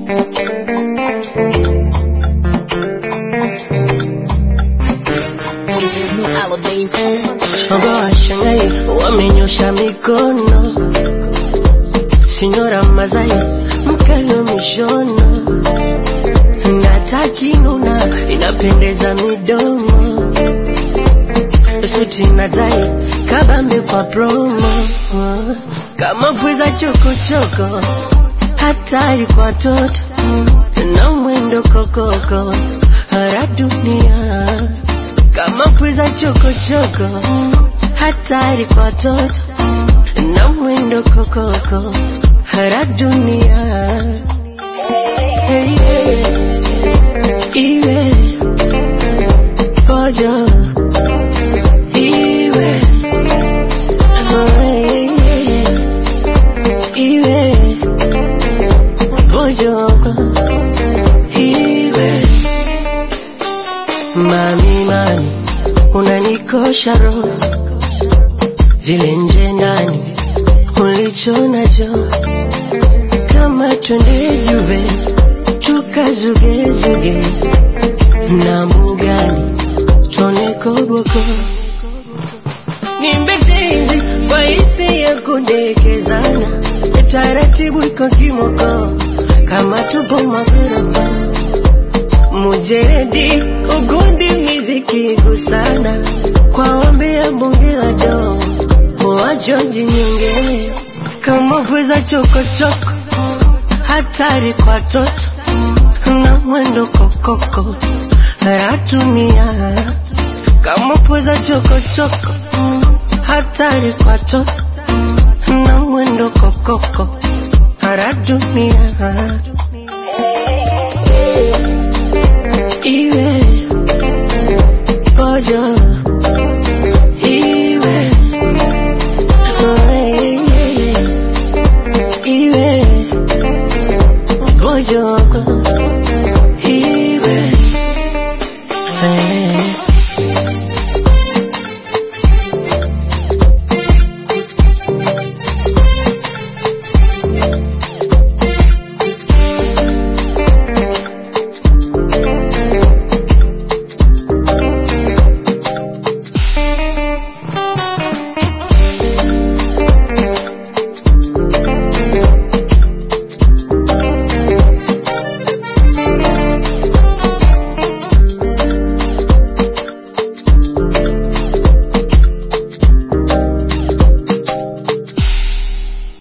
Washangai wamenyosha mikono, Signora Mazai mkalo mishono, nataki nuna inapendeza midomo, suti na dai kabambe kwa promo, kama pweza choko choko, hatari kwa toto, na mwendo kokoko, hara dunia. Kama pweza choko choko, hatari kwa toto, na mwendo kokoko, hara dunia. Hey, yeah. Iwe pojo, iwe iwe pojo, iwe mami mami, unanikosha roho, zile nje ndani ulicho nacho, kama twende Juve tukazuge zuge, na mugani tuone koboko, nimbetezi kwa hisi ya kundekezana, taratibu iko kimoko, kama tupo magorofa, mujeredi ugundi miziki gusana, kwa ombi ya bunge la do, wajonji nyinge, kama pweza choko choko, hatari kwa toto, na mwendo kokoko, ratunia. Kama pweza choko choko, hatari kwa toto, na mwendo kokoko, ratunia. Iwe pojo, iwe iwe pojo.